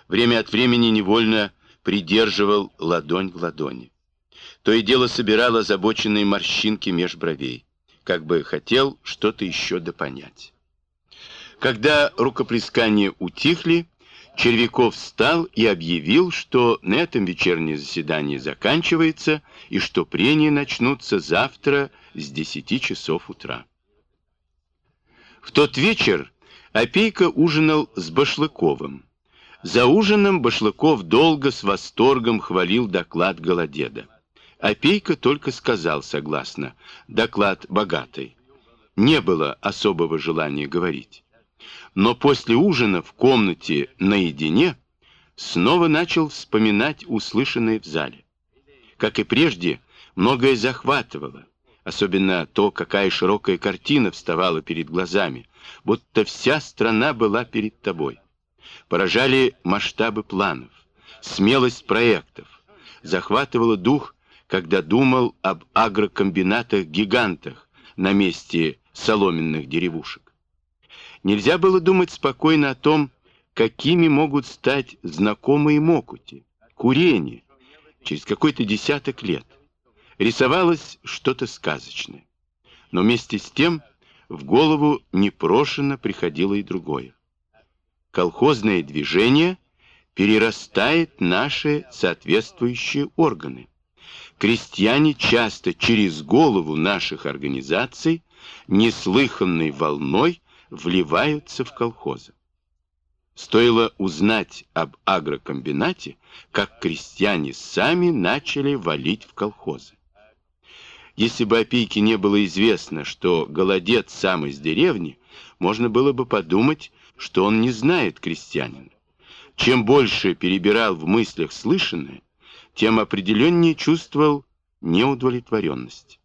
время от времени невольно придерживал ладонь в ладони. То и дело собирал озабоченные морщинки меж бровей, как бы хотел что-то еще допонять. Когда рукоплескания утихли, Червяков встал и объявил, что на этом вечернее заседание заканчивается и что прения начнутся завтра с 10 часов утра. В тот вечер Опейка ужинал с Башлыковым. За ужином Башлыков долго с восторгом хвалил доклад Голодеда. Опейка только сказал согласно: доклад богатый. Не было особого желания говорить. Но после ужина в комнате наедине снова начал вспоминать услышанное в зале. Как и прежде, многое захватывало, особенно то, какая широкая картина вставала перед глазами, будто вся страна была перед тобой. Поражали масштабы планов, смелость проектов, захватывало дух, когда думал об агрокомбинатах-гигантах на месте соломенных деревушек. Нельзя было думать спокойно о том, какими могут стать знакомые Мокути, курение, через какой-то десяток лет. Рисовалось что-то сказочное. Но вместе с тем в голову непрошено приходило и другое. Колхозное движение перерастает наши соответствующие органы. Крестьяне часто через голову наших организаций неслыханной волной вливаются в колхозы. Стоило узнать об агрокомбинате, как крестьяне сами начали валить в колхозы. Если бы Опейке не было известно, что Голодед сам из деревни, можно было бы подумать, что он не знает крестьянина. Чем больше перебирал в мыслях слышанное, тем определеннее чувствовал неудовлетворенность.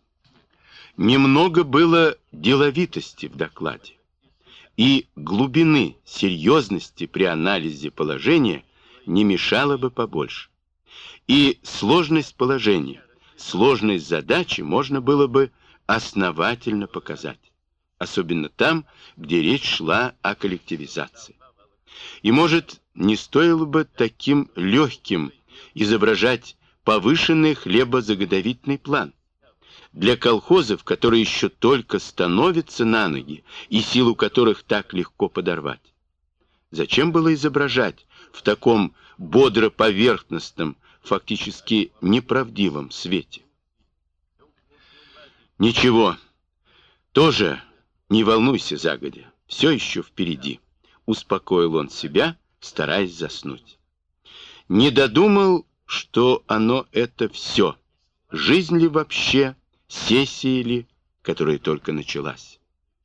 Немного было деловитости в докладе, и глубины, серьезности при анализе положения не мешало бы побольше. И сложность положения, сложность задачи можно было бы основательно показать, особенно там, где речь шла о коллективизации. И, может, не стоило бы таким легким изображать повышенный хлебозаготовительный план. Для колхозов, которые еще только становятся на ноги и силу которых так легко подорвать. Зачем было изображать в таком бодро-поверхностном, фактически неправдивом свете? Ничего, тоже не волнуйся загодя, все еще впереди, успокоил он себя, стараясь заснуть. Не додумал, что оно это все, жизнь ли вообще, сессия ли, которая только началась.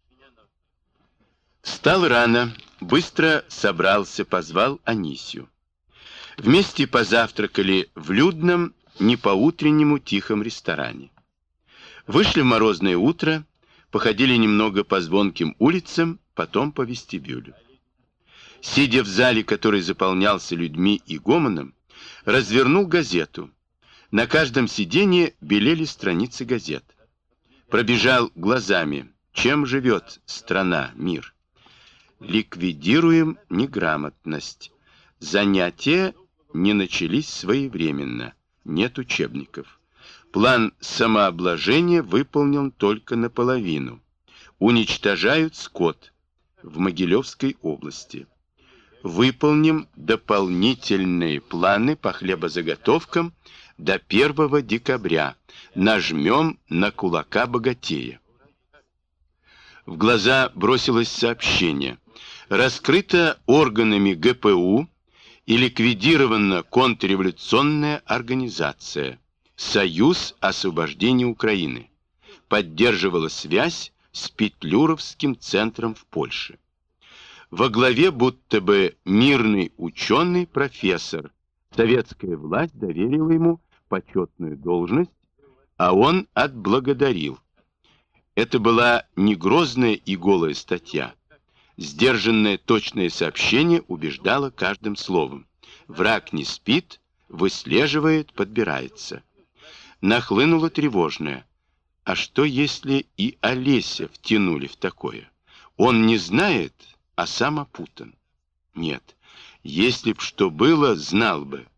Встал рано, быстро собрался, позвал Анисью. Вместе позавтракали в людном, не по-утреннему тихом ресторане. Вышли в морозное утро, походили немного по звонким улицам, потом по вестибюлю. Сидя в зале, который заполнялся людьми и гомоном, развернул газету. На каждом сиденье белели страницы газет. Пробежал глазами, чем живет страна, мир. Ликвидируем неграмотность. Занятия не начались своевременно. Нет учебников. План самообложения выполнен только наполовину. Уничтожают скот в Могилевской области. Выполним дополнительные планы по хлебозаготовкам до 1 декабря. Нажмем на кулака богатея. В глаза бросилось сообщение. Раскрыто органами ГПУ и ликвидирована контрреволюционная организация «Союз освобождения Украины». Поддерживала связь с Петлюровским центром в Польше. Во главе будто бы мирный ученый профессор. Советская власть доверила ему почетную должность, а он отблагодарил. Это была не грозная и голая статья. Сдержанное точное сообщение убеждало каждым словом. Враг не спит, выслеживает, подбирается. Нахлынуло тревожное. А что, если и Олеся втянули в такое? Он не знает, а сам опутан. Нет, Если б что было, знал бы.